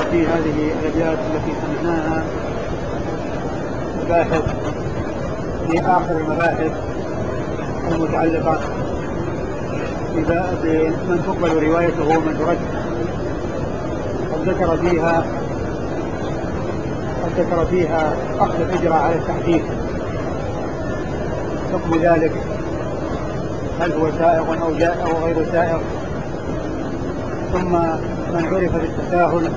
في هذه الأبيات التي سمعناها مباحث في آخر المباحث المتعلقة بمن تقبل روايته ومن ترد. قد ذكر فيها أخذ الإجراء على التحديث، حكم ذلك هل هو سائغ أو جائع أو غير سائغ، ثم من عرف بالتساهل،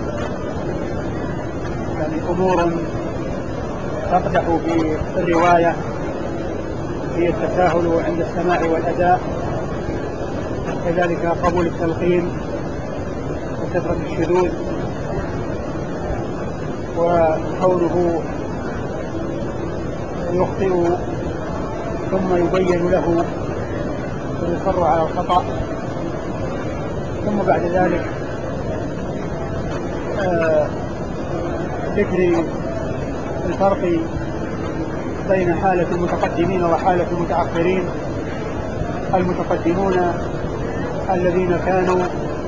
يعني أمور تقدح في الرواية هي التساهل عند السماع والأداء، كذلك قبول التلقين وكثرة الشذوذ، وكونه يخطئ ثم يبين له ويصر على الخطأ، ثم بعد ذلك ذكر الفرق بين حالة المتقدمين وحالة المتأخرين. المتقدمون الذين كانوا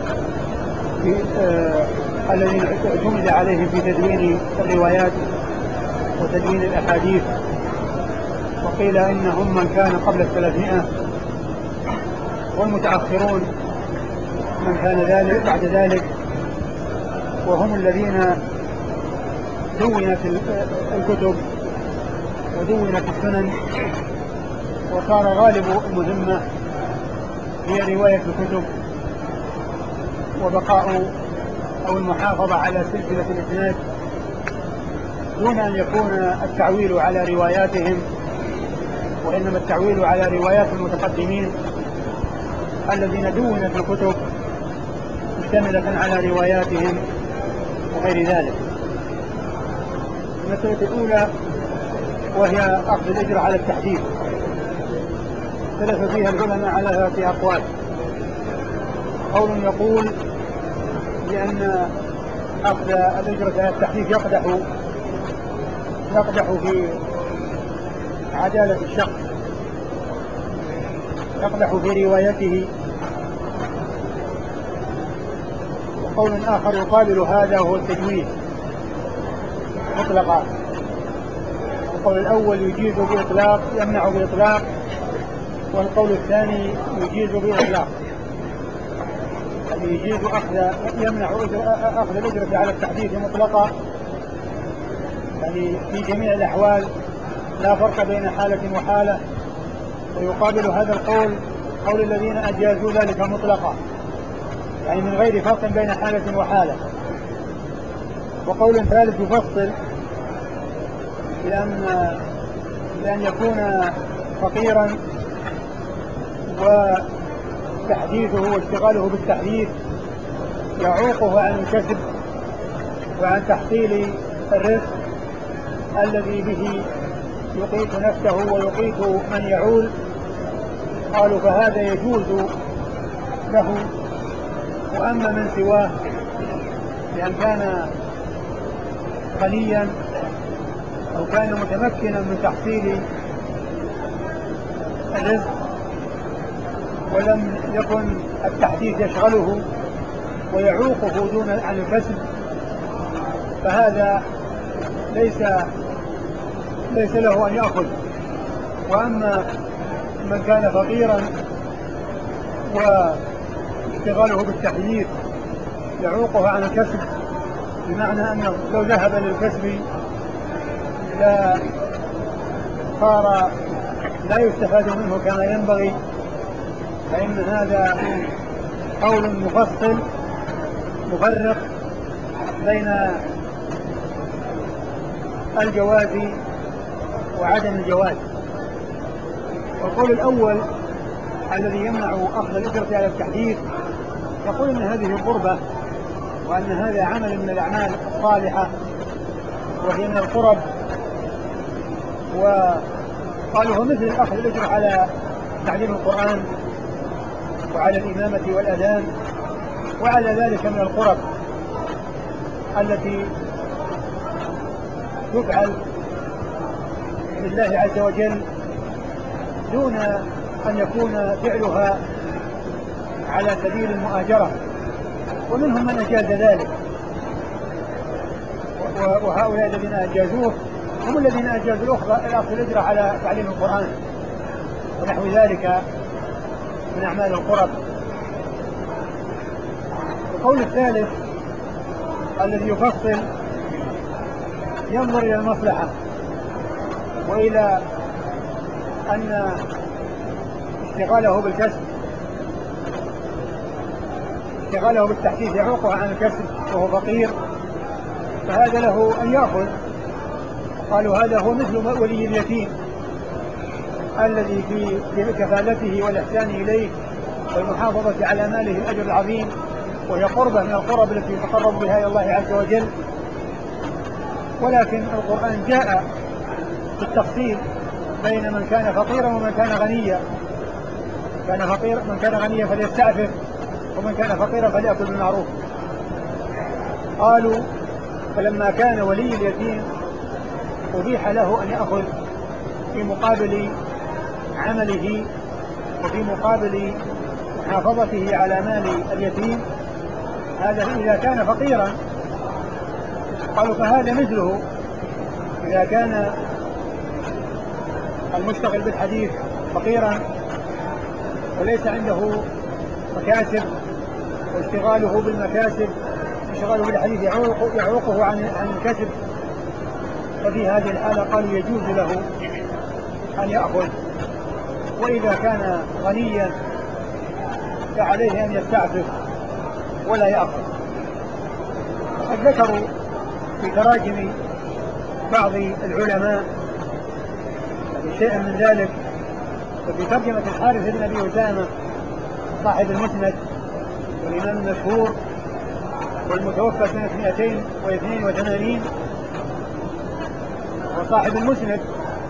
الذين اعتمد عليهم في تدوين الروايات وتدوين الأحاديث، وقيل إنهم من كان قبل 300، والمتأخرون من كان ذلك بعد ذلك، وهم الذين دونت الكتب ودونت السنن، وصار غالب المهمة هي رواية الكتب وبقاء أو المحافظة على سلسلة الإسناد دون أن يكون التعويل على رواياتهم، وإنما التعويل على روايات المتقدمين الذين دونت الكتب مشتملة على رواياتهم وغير ذلك. المسألة الأولى وهي أخذ الإجراء على التحديث، اختلف فيها العلماء على 3 أقوال. قول يقول بأن أخذ الإجراء على التحديث يقدح في عدالة الشخص، يقدح في روايته. وقول آخر يقابل هذا وهو التجويد مطلقا. القول الأول يجيز بإطلاق يمنع بإطلاق، والقول الثاني يجيز بإطلاق، يعني يجيز يمنع أخذ الأجرة على التحديث مطلقا، يعني في جميع الأحوال لا فرق بين حالة وحالة. ويقابل هذا القول قول الذين أجازوا ذلك مطلقا، يعني من غير فرق بين حالة وحالة. وقول ثالث يفصل بأن يكون فقيرا وتحديثه واشتغاله بالتحديث يعوقه عن الكسب وعن تحصيل الرزق الذي به يقيت نفسه ويقيت من يعول. قالوا فهذا يجوز له. وأما من سواه بأن كان غنيا أو كان متمكنا من تحصيل الرزق ولم يكن التحديث يشغله ويعوقه دون عن الكسب، فهذا ليس له أن يأخذ. وأما من كان فقيرا واشتغاله بالتحديث يعوقه عن الكسب، بمعنى أنه لو ذهب للكسب صار لا يستفاد منه كما ينبغي، فإن هذا قول مفصل مفرق بين الجواز وعدم الجواز. والقول الأول الذي يمنع أخذ الأجرة على التحديث يقول أن هذه قربة، وأن هذا عمل من الأعمال الصالحة وهي من القرب. وقالوا هو مثل أخذ الأجرة على تعليم القرآن وعلى الإمامة والأذان وعلى ذلك من القرب التي تفعل لله عز وجل دون أن يكون فعلها على سبيل المؤاجرة. ومنهم من أجاز ذلك وهؤلاء الذين أجازوه هم الذين أجازوا الأخذ الأجرة على تعليم القرآن ونحو ذلك من أعمال القرب. القول الثالث الذي يفصل ينظر إلى المصلحة وإلى أن اشتغاله بالكسب اشتغاله بالتحديث يعوقه عن الكسب وهو فقير، فهذا له أن يأخذ. قالوا هذا هو مثل ولي اليتيم الذي في كفالته والإحسان إليه والمحافظة على ماله الأجر العظيم، وهي قربة من القرب التي يتقرب بها إلى الله عز وجل. ولكن القرآن جاء بالتفصيل بين من كان فقيرا ومن كان غنيا. من كان غنيا فليستعفف، ومن كان فقيرا فليأكل بالمعروف. قالوا فلما كان ولي اليتيم أبيح له أن يأخذ في مقابل عمله وفي مقابل محافظته على مال اليتيم، هذا إذا كان فقيرا. قالوا فهذا مثله إذا كان المشتغل بالحديث فقيرا وليس عنده مكاسب، واشتغاله بالمكاسب اشتغاله بالحديث يعوقه عن الكسب، ففي هذه الحالة قالوا يجوز له أن يأخذ. وإذا كان غنيا فعليه أن يستعفف ولا يأخذ. قد ذكروا في تراجم بعض العلماء شيئا من ذلك، وفي ترجمة الحارث بن أبي أسامة صاحب المسند والإمام المشهور والمتوفى سنة 282، وصاحب المسند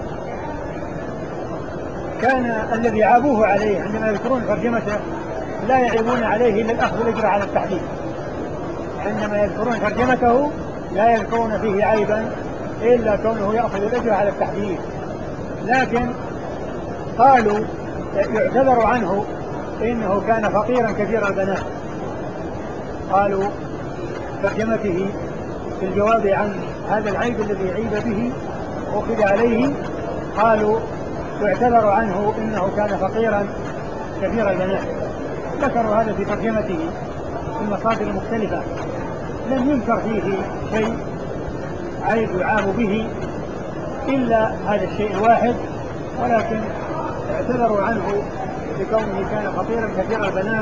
كان الذي عابوه عليه عندما يذكرون ترجمته لا يعيبون عليه إلا الأخذ الأجر على التحديث. عندما يذكرون ترجمته لا يذكرون فيه عيبا إلا كونه يأخذ الأجر على التحديث، لكن قالوا يعتذر عنه إنه كان فقيرا كثير البنات. قالوا ترجمته في الجواب عن هذا العيب الذي عيب به أخذ عليه، قالوا يعتذر عنه إنه كان فقيرا كثير البنات. ذكروا هذا في ترجمته في المصادر المختلفة، لم يذكر فيه شيء عيب يعاب به إلا هذا الشيء الواحد، ولكن اعتذروا عنه بكونه كان فقيرا كثير البنات.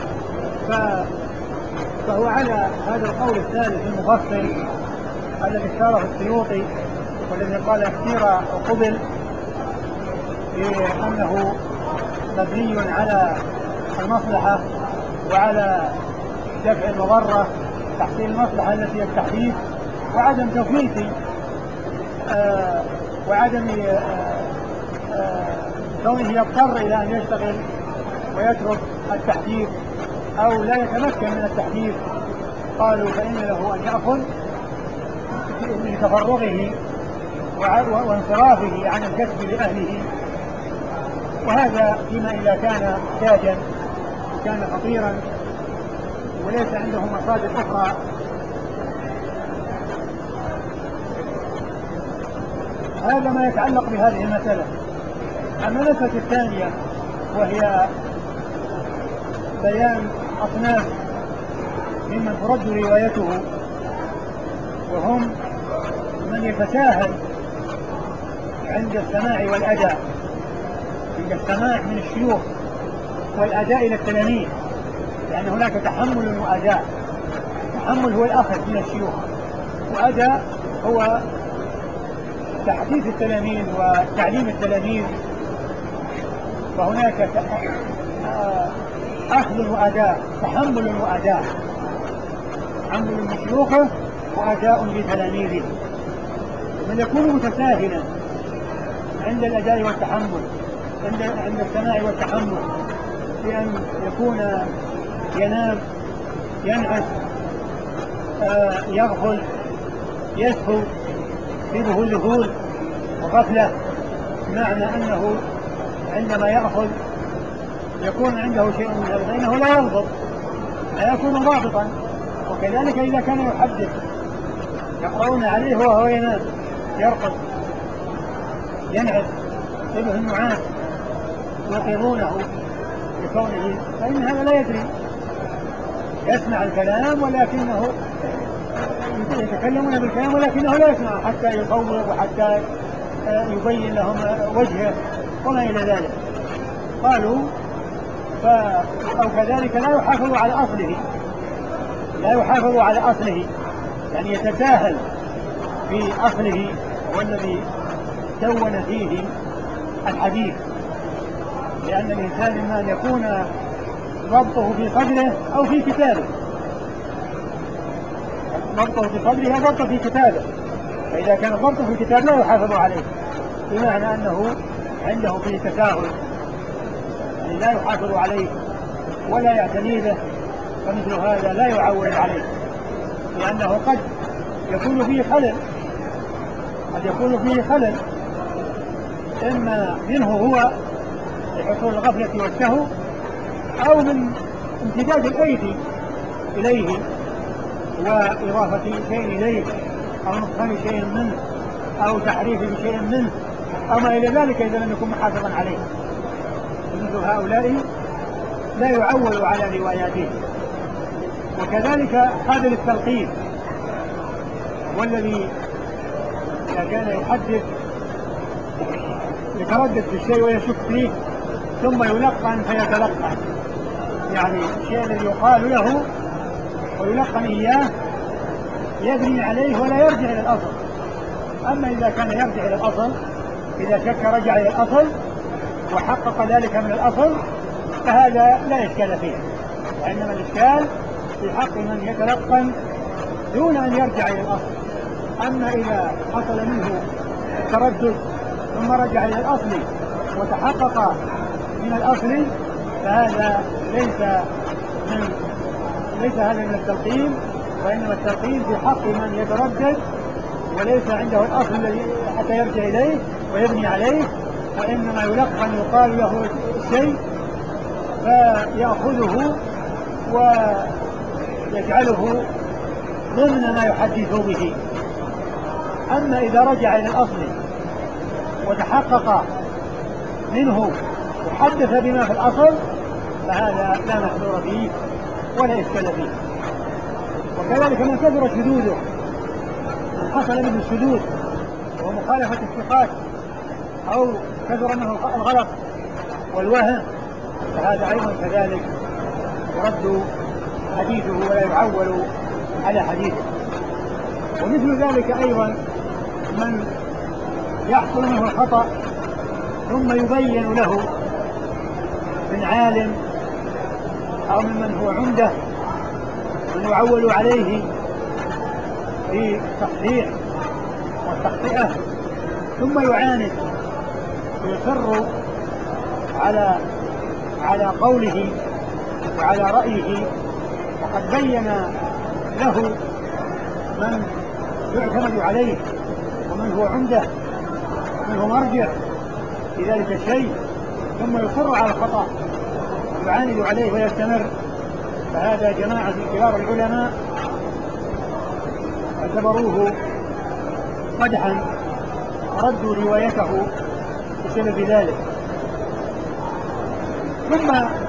فهو على هذا القول الثالث المفصل الذي اختاره السيوطي والذي قال اختير وقبل بأنه مبني على المصلحة وعلى دفع المضرة، تحصيل المصلحة التي هي التحديث، وعدم تفويت وعدم كونه يضطر إلى أن يشتغل ويترك التحديث أو لا يتمكن من التحديث. قالوا فإن له أن يأخذ لتفرغه وانصرافه عن الكسب لأهله، وهذا فيما إذا كان تاجا وكان فقيرا وليس عنده مصادر أخرى. هذا ما يتعلق بهذه المسألة. أما المسألة الثانية وهي بيان أصناف ممن ترد روايته، وهم من يتساهل عند السماع والأداء، عند السماع من الشيوخ والأداء إلى التلاميذ، لأن هناك تحمل وأداء. تحمل هو الأخذ من الشيوخ، وأداء هو تحديث التلاميذ وتعليم التلاميذ. فهناك أخذ وأداء، تحمل وأداء، تحمل من شيوخه وأداء لتلاميذه. من يكون متساهلا عند الأداء والتحمل، عند السماع والتحمل، بأن يكون ينام، ينعس، يغفل، يسهو، يصيبه ذهول وغفلة، معنى أنه عندما يأخذ يكون عنده شيء من هذا فإنه لا يضبط، لا يكون ضابطا. وكذلك إذا كان يحدث يقرؤون عليه وهو ينام يرقد ينعس شبه النعاس يوقظونه بكونه، فإن هذا لا يدري، يسمع الكلام ولكنه يتكلمون بالكلام ولكنه لا يسمع حتى يصوب وحتى يبين لهم وجهه وما إلى ذلك. قالوا أو كذلك لا يحافظ على أصله، لا يحافظ على أصله، يعني يتساهل في أصله والذي دون فيه الحديث، لأن الإنسان إما أن يكون ضبطه في صدره أو في كتابه، ضبطه في صدره أو ضبطه في كتابه، فإذا كان ضبطه في الكتاب لا يحافظ عليه، بمعنى أنه عنده فيه تساهل، يعني لا يحافظ عليه ولا يعتني به، فمثل هذا لا يعول عليه، لأنه قد يكون فيه خلل، قد يكون فيه خلل إما منه هو لحصول الغفلة والسهو، أو من امتداد الأيدي إليه وإضافة شيء إليه، أو نقصان شيء منه، أو تحريف بشيء منه، أو ما إلى ذلك إذا لم يكن محافظا عليه. مثل هؤلاء لا يعول على رواياته. وكذلك قابل التلقين، والذي إذا كان يحدث يتردد في الشيء ويشك فيه ثم يلقن فيتلقن، يعني الشيء الذي يقال له ويلقن إياه يبني عليه ولا يرجع إلى الأصل. أما إذا كان يرجع إلى الأصل، إذا شك رجع إلى الأصل وحقق ذلك من الأصل، فهذا لا إشكال فيه، وإنما الإشكال في حق من يتلقن دون أن يرجع إلى الأصل. أما إذا حصل منه التردد ثم رجع إلى الأصل وتحقق من الأصل، فهذا ليس هذا من التلقين، وإنما التلقين في حق من يتردد وليس عنده الأصل الذي حتى يرجع إليه ويبني عليه، وإنما يلقن يقال له الشيء فيأخذه ويجعله ضمن ما يحدث به. أما إذا رجع إلى الأصل وتحقق منه وحدث بما في الأصل، فهذا لا محذور فيه ولا إشكال فيه. وكذلك من كثر شذوذه، من حصل منه الشذوذ ومخالفة الثقات أو كثر منه الغلط والوهم، فهذا أيضا كذلك يرد حديثه ولا يعول على حديثه. ومثل ذلك أيضا من يحصل منه الخطأ ثم يبين له من عالم أو ممن هو عمدة من يعول عليه في التصحيح والتخطئة، ثم يعاند ويصر على قوله وعلى رأيه، وقد بين له من يعتمد عليه ومن هو عمده ومن هو مرجع في ذلك الشيء، ثم يصر على الخطأ ويعاند عليه ويستمر، فهذا جماعة كبار العلماء اعتبروه قدحا وردوا روايته بسبب ذلك. ثم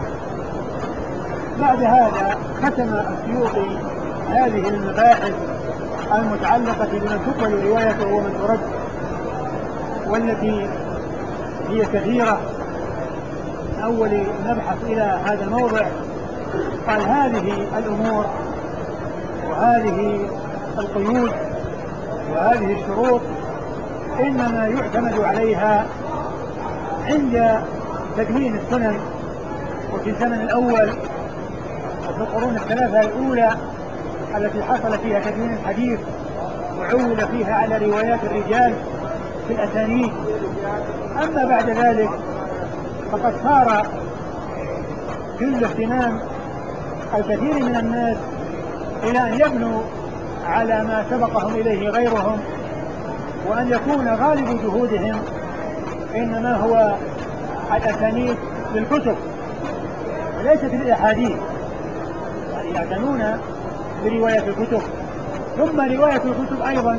بعد هذا ختم السيوطي هذه المباحث المتعلقة بمن تقبل روايته ومن ترد، والتي هي كثيرة. أول نبحث إلى هذا الموضع قال هذه الأمور وهذه القيود وهذه الشروط إنما يعتمد عليها عند تدوين السنن، وفي الزمن الأول وفي القرون الثلاثة الأولى التي حصل فيها تدوين الحديث وعول فيها على روايات الرجال في الأسانيد. أما بعد ذلك فقد صار كل اهتمام الكثير من الناس إلى أن يبنوا على ما سبقهم إليه غيرهم، وأن يكون غالب جهودهم إنما هو الأسانيد للكتب وليست الأحاديث، يعني يعتنون برواية الكتب ثم رواية الكتب أيضا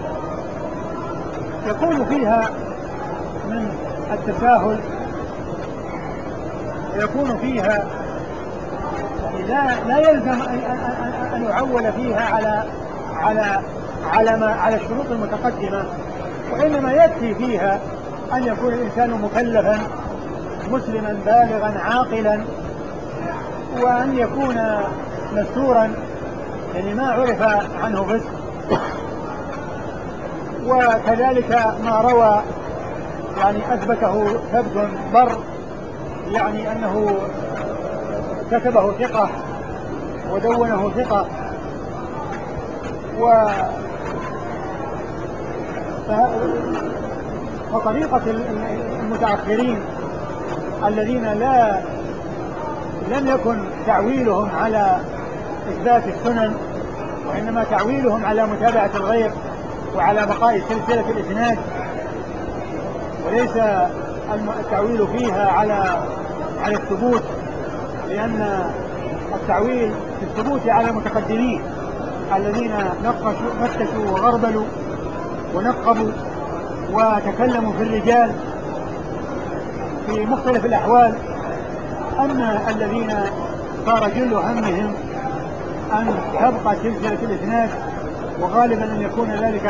يكون فيها من التساهل، ويكون فيها لا يلزم أن يعول فيها على الشروط المتقدمة، وإنما يكفي فيها أن يكون الإنسان مكلفا مسلما بالغا عاقلا، وأن يكون مستورا يعني ما عرف عنه فسق. وكذلك ما روى يعني أثبته ثبت بر، يعني أنه كتبه ثقة ودونه ثقة. فطريقة المتأخرين الذين لم يكن تعويلهم على إثبات السنن، وإنما تعويلهم على متابعة الغير وعلى بقاء سلسلة الإسناد، وليس التعويل فيها على الثبوت، لأن التعويل في الثبوت على المتقدمين الذين نقشوا وغربلوا ونقبوا وتكلموا في الرجال في مختلف الأحوال. أما الذين صار جل همهم أن تبقى سلسلة الإسناد، وغالبا أن يكون ذلك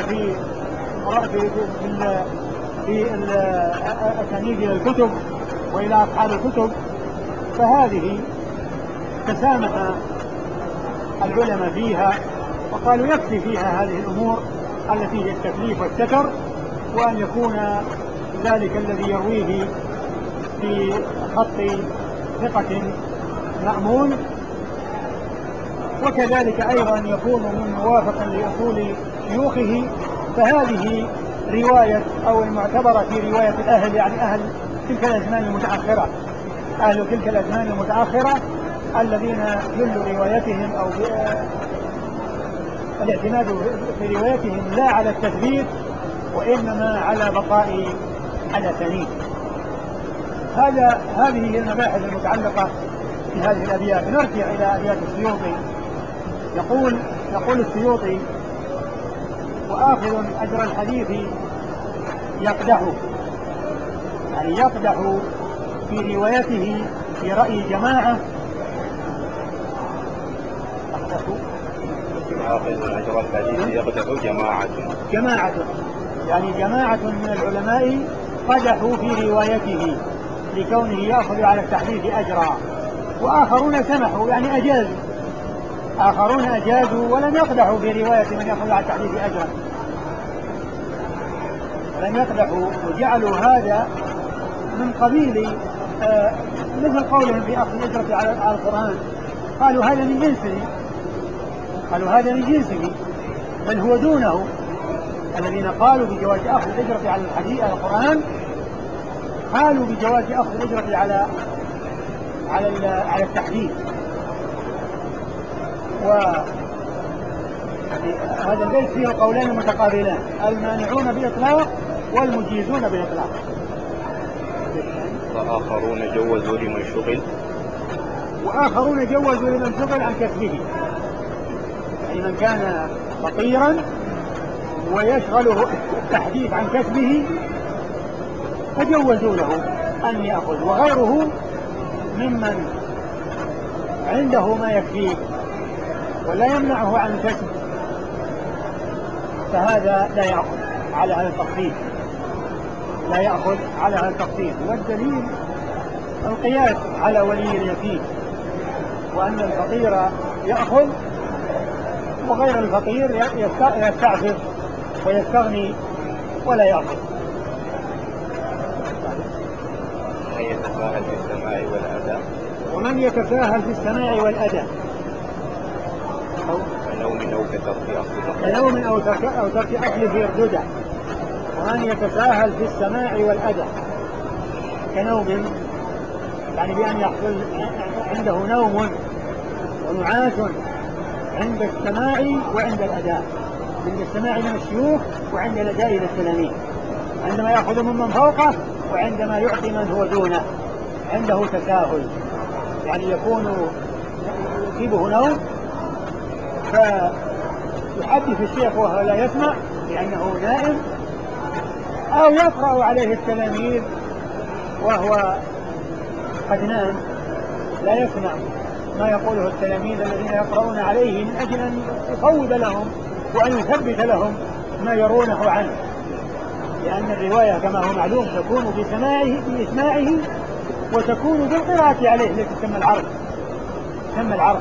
في الأسانيد إلى الكتب وإلى أصحاب الكتب، فهذه تسامح العلماء فيها وقالوا يكفي فيها هذه الأمور التي هي التكليف والستر، وأن يكون ذلك الذي يرويه في خط ثقة مأمون، وكذلك أيضا يكون من موافقا لأصول شيوخه. فهذه رواية أو المعتبرة في رواية الأهل، يعني أهل تلك الأزمان المتأخرة، أهل تلك الأزمان المتأخرة الذين جل روايتهم أو الاعتماد في روايتهم لا على التثبيت وإنما على بقاء الأسانيد. هذه هي المباحث المتعلقة في هذه الأبيات. نرجع إلى أبيات السيوطي. يقول السيوطي: وآخذ أجر الحديث يقدح، يعني يقدح في روايته في رأي جماعة. آخذ أجر الحديث يقدح جماعة، يعني جماعة من العلماء قدحوا في روايته لكونه يأخذ على التحديث أجرا، وآخرون سمحوا يعني أجازوا، آخرون أجازوا ولم يقدحوا في رواية من يأخذ على التحديث أجرا، لم يقدحوا وجعلوا هذا من قبيل مثل قولهم في أخذ الأجرة على القرآن، قالوا هذا من جنسه، بل هو دونه. الذين قالوا بجواز أخذ الأجرة على الحديث على القرآن قالوا بجواز أخذ الأجرة على التحديث. وهذا البيت فيه قولان متقابلان: المانعون بإطلاق والمجيزون بإطلاق. وآخرون جوزوا لمن شغل عن كسبه، يعني من كان فقيرا ويشغله التحديث عن كسبه فجوزوا له أن يأخذ، وغيره ممن عنده ما يكفيه ولا يمنعه عن الكسب فهذا لا يأخذ على هذا التخصيص. والدليل القياس على ولي اليتيم، وأن الفقير يأخذ وغير الفقير يستعفف ويستغني ولا يأخذ. ومن يتساهل في السماع والأداء كنوم أو ترك أكل في ردده. ومن يتساهل في السماع والأداء كنوم، يعني بأن يحصل عنده نوم ونعاس عند السماع وعند الأداء، عند السماع من الشيوخ وعند الأداء للتلاميذ، عندما يأخذ ممن فوقه وعندما يعطي من هو دونه عنده تساهل، يعني يكون يصيبه نوم يحدث الشيخ وهو لا يسمع لأنه نائم، أو يقرأ عليه التلاميذ وهو قد نام لا يسمع ما يقوله التلاميذ الذين يقرؤون عليه من أجل أن يصوب لهم وأن يثبت لهم ما يرونه عنه، لأن الرواية كما هو معلوم تكون بإسماعه وتكون بالقراءة عليه التي تسمى العرض.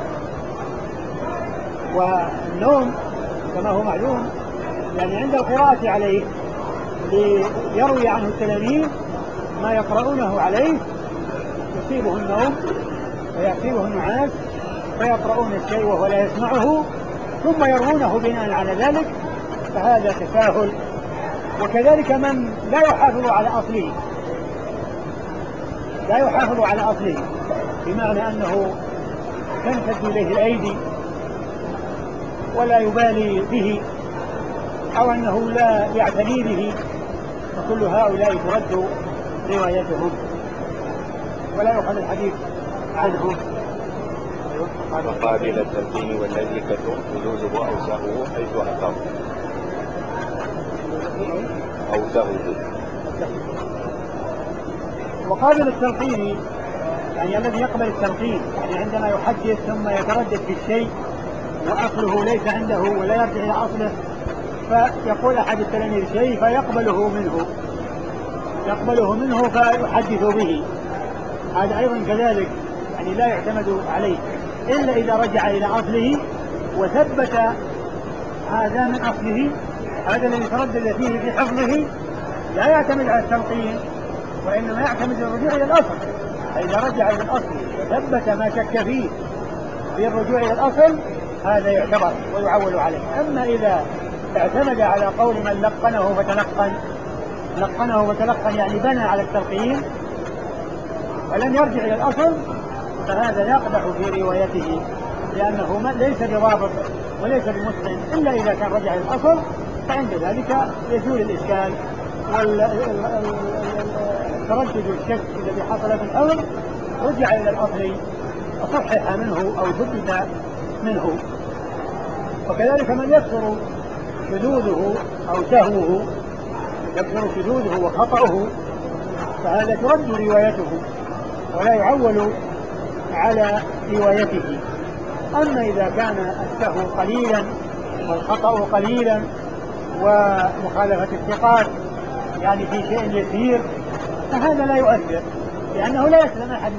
والنوم كما هو معلوم يعني عند القراءة عليه ليروي عنه التلاميذ ما يقرؤونه عليه يصيبه النوم ويصيبه النعاس فيقرؤون الشيء وهو لا يسمعه ثم يروونه بناء على ذلك، فهذا تساهل. وكذلك من لا يحافظ على أصله بمعنى أنه تنفذ إليه الأيدي ولا يبالي به أو أنه لا يعتني به، فكل هؤلاء ترد روايتهم ولا يؤخذ الحديث عنهم. وقابل التلقين والذي كثر شذوذه أو سهوه حيث أو سهوه. وقابل التلقين يعني الذي يقبل التلقين، يعني عندما يحدث ثم يتردد في الشيء وأصله ليس عنده ولا يرجع إلى أصله، فيقول أحد التلاميذ شيء فيقبله منه فيحدث به، هذا أيضا كذلك يعني لا يعتمد عليه إلا إذا رجع إلى أصله وثبت هذا من أصله. هذا الذي تردد فيه في حفظه لا يعتمد على التلقين وإنما يعتمد على الرجوع إلى الأصل. إذا رجع إلى الأصل وثبت ما شك فيه في الرجوع إلى الأصل هذا يعتبر ويعول عليه. أما إذا اعتمد على قول من لقنه وتلقن يعني بنى على التلقين ولم يرجع إلى الأصل، فهذا يقدح في روايته لأنه ليس بضابط وليس بمتقن إلا إذا كان رجع إلى الأصل، فعند ذلك يزول الإشكال والتردد والشك الذي حصل في الأمر، رجع إلى الأصل وصحح منه أو ثبت منه. وكذلك من يكثر شذوذه أو سهوه، يكثر شذوذه وخطأه، فهذا ترد روايته ولا يعول على روايته. أما إذا كان السهو قليلا والخطأ قليلا ومخالفة الثقات يعني في شيء يسير فهذا لا يؤثر، لأنه لا يسلم أحد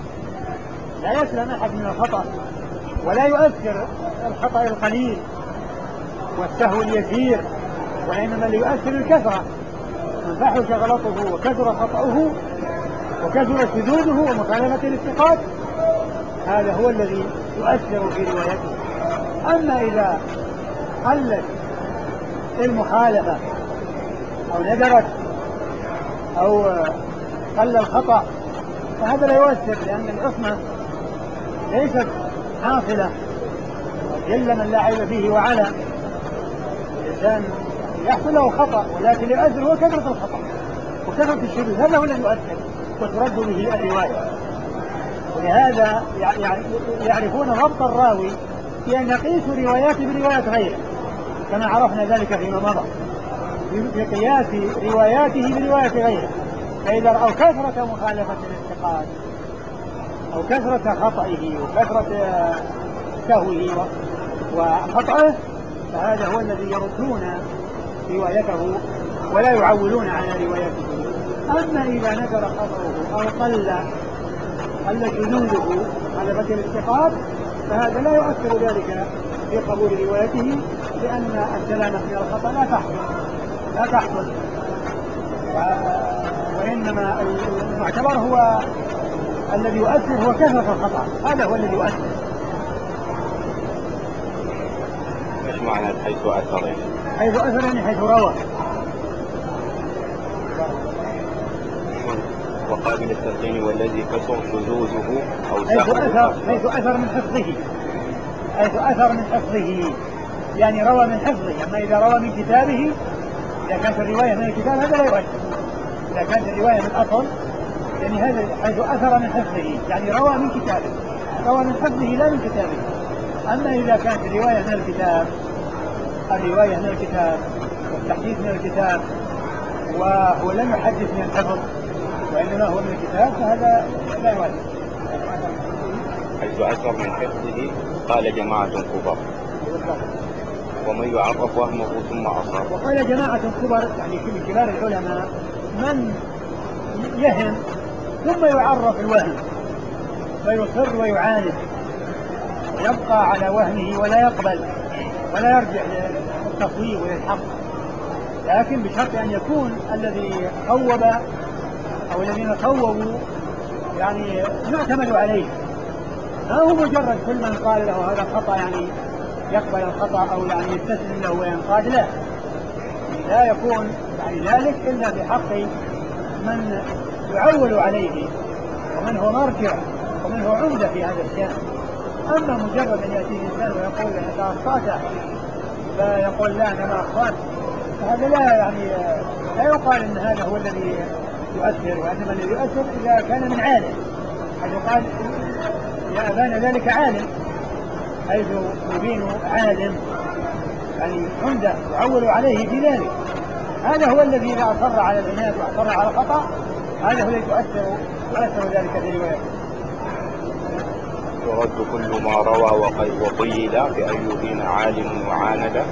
من الخطأ ولا يؤثر الخطأ القليل والسهو اليسير، وإنما اللي يؤثر الكثرة، من فحش غلطه وكثر خطأه وكثر شذوذه ومخالفة الثقات هذا هو الذي يؤثر في روايته. أما إذا قلت المخالفة أو ندرت أو قل الخطأ فهذا لا يؤثر، لأن العصمة ليست حاصلة، جل من لا عيب فيه وعلا. الإنسان يحصل له خطأ ولكن يؤثر هو كثرة الخطأ وكثرة الشذوذ، هذا هو الذي يؤثر وترد به الرواية. ولهذا يعرفون ضبط الراوي بأن يقيسوا رواياته بروايات غيره كما عرفنا ذلك فيما مضى، بقياس رواياته بروايات غيره. فإذا رأوا كثرة مخالفة للثقات أو كثرة خطئه وكثرة سهوه وخطئه فهذا هو الذي يردون روايته ولا يعولون على روايته. أما إذا نزل خطأه أو قل شذوذه مخالفة الثقات فهذا لا يؤثر ذلك في قبول روايته، لأن السلامة من الخطأ لا تحصل وإنما المعتبر هو الذي يؤثر هو كثرة الخطأ، هذا هو الذي يؤثر. ايش معنى حيث أثر؟ حيث أثر يعني حيث روى. وقابل التلقين والذي كثر شذوذه أو حيث أثر من حفظه يعني روى من حفظه. أما إذا روى من كتابه، إذا كانت الرواية من الكتاب هذا لا يؤثر. إذا كانت الرواية من أصل يعني هذا حيث أثر من حفظه يعني روى من كتابه، روى من حفظه لا من كتابه. أما إذا كانت الرواية من الكتاب الرواية من الكتاب والتحديث من الكتاب، وهو لم يحدث من الحفظ وإنما هو من الكتاب، فهذا لا يوافق. حيث أكثر من حفظه قال جماعة كبر، ومن يعرف وهمه ثم أصاب. وقال جماعة كبر يعني من كبار العلماء من يهم ثم يعرف الوهم فيصر ويعاند ويبقى على وهمه ولا يقبل ولا يرجع للتصويب وللحق، لكن بشرط أن يكون الذي صوب أو الذين صوبوا يعني يعتمد عليه، ما هو مجرد كل من قال له هذا خطأ يعني يقبل الخطأ أو يعني يستسلم له وينقاد، لا يكون يعني ذلك إلا بحق من يعول عليه ومن هو مرجع ومن هو عمدة في هذا الشأن. أما مجرد أن يأتي الإنسان ويقول أنت أخطأت فيقول لا أنا ما أخطأت، فهذا لا يقال أن هذا هو الذي يؤثر، وإنما الذي يؤثر إذا كان من عالم، حيث قال يا أبانا ذلك عالم، حيث يبين عالم يعني عمدة يعول عليه في ذلك، هذا هو الذي إذا أصر على العناد وأصر على الخطأ هذا هو الذي يؤثر ذلك في روايته. يرد كل ما روى وقيل بأن يبين عالم وعاند،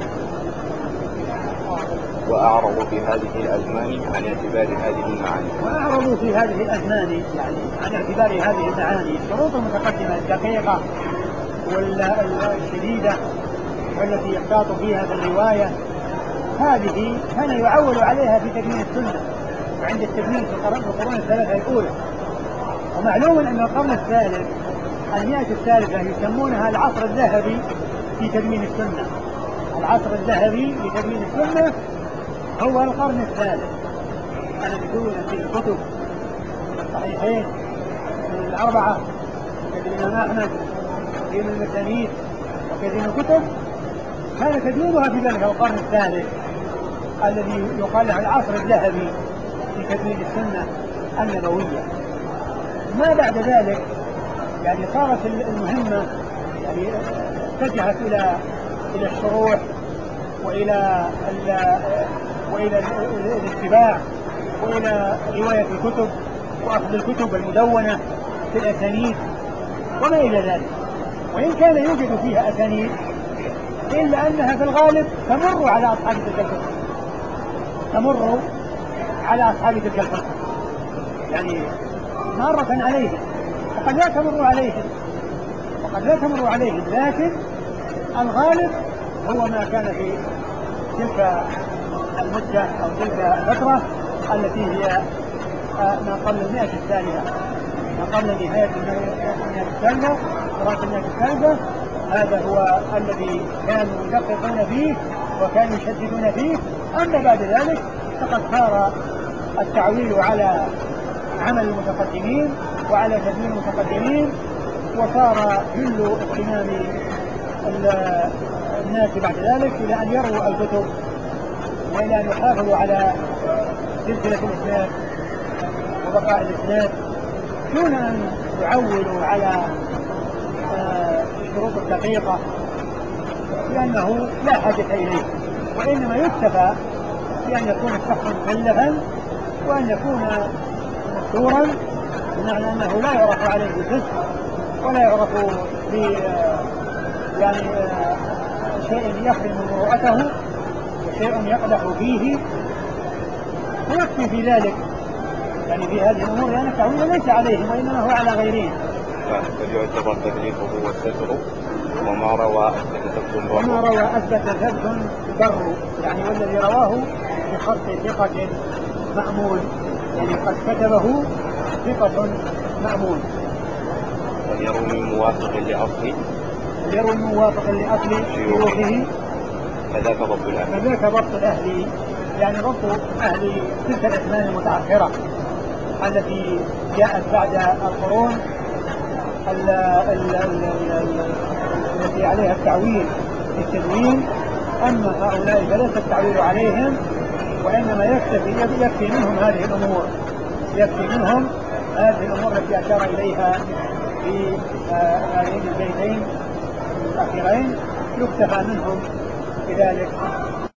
وأعرضوا في هذه الأزمان عن اعتبار هذه المعاني. وأعرضوا في هذه الأزمان يعني عن اعتبار هذه المعاني، الشروط المتقدمة الدقيقة والشديدة والتي يحتاط فيها في الرواية، هذه كان يعول عليها في تدوين السنة وعند التدوين في القرون الثلاثة الأولى. ومعلوم أن القرن الثالث المئة الثالثة يسمونها العصر الذهبي في تدوين السنة. العصر الذهبي في تدوين السنة هو القرن الثالث الذي دون فيه الكتب الصحيحين من الأربعة كثير من أحمد كثير من المسانيد وكثير من الكتب، كان تدوينها في ذلك القرن الثالث الذي يقال له العصر الذهبي في تدوين السنة النبوية. ما بعد ذلك يعني صارت المهمة يعني اتجهت إلى الشروح وإلى الاتباع وإلى رواية الكتب وأخذ الكتب المدونة في الأسانيد وما إلى ذلك. وإن كان يوجد فيها أسانيد إلا أنها في الغالب تمر على أصحاب تلك الكتب، تمر على أصحاب تلك الكتب يعني مرة عليهم، وقد لا تمر عليهم لكن الغالب هو ما كان في تلك المدة أو تلك الفترة التي هي ما قبل المئة الثالثة، ما قبل نهاية المئة الثالثة ورأس المئة الثالثة، هذا هو الذي كانوا يدققون فيه وكانوا يشددون فيه. أما بعد ذلك فقد صار التعويل على عمل المتقدمين وعلى تدوين المتقدمين، وصار كل اهتمام الناس بعد ذلك إلى أن يروا الكتب وإلى أن يحافظوا على سلسلة الإسناد وبقاء الإسناد دون أن يعولوا على الشروط الدقيقة، لأنه لا حاجة إليه، وإنما يكتفى بأن يكون الشخص مكلفا وأن يكون مستورا، بمعنى أنه لا يعرف عليه الفسق ولا يعرف يعني شيء يحرم مروءته وشيء يقدح فيه، ويكفي في ذلك يعني في هذه الأمور لأن التعويل ليس عليهم وإنما هو على غيرهم. فليعتبر تدليسه والستر وما روى أثبت ثبت بر يعني والذي رواه بخط ثقة مأمون يعني قد كتبه ثقة مأمون. وليروي موافق لأصل شيوخه فذاك ضبط الأهل يعني ضبط أهل تلك الأزمان المتأخرة التي جاءت بعد القرون التي عليها التعويل في التدوين. أما هؤلاء فليس التعويل عليهم، وإنما يكفي منهم هذه الأمور التي أشار إليها في هذين البيتين الأخيرين، يكتفى منهم بذلك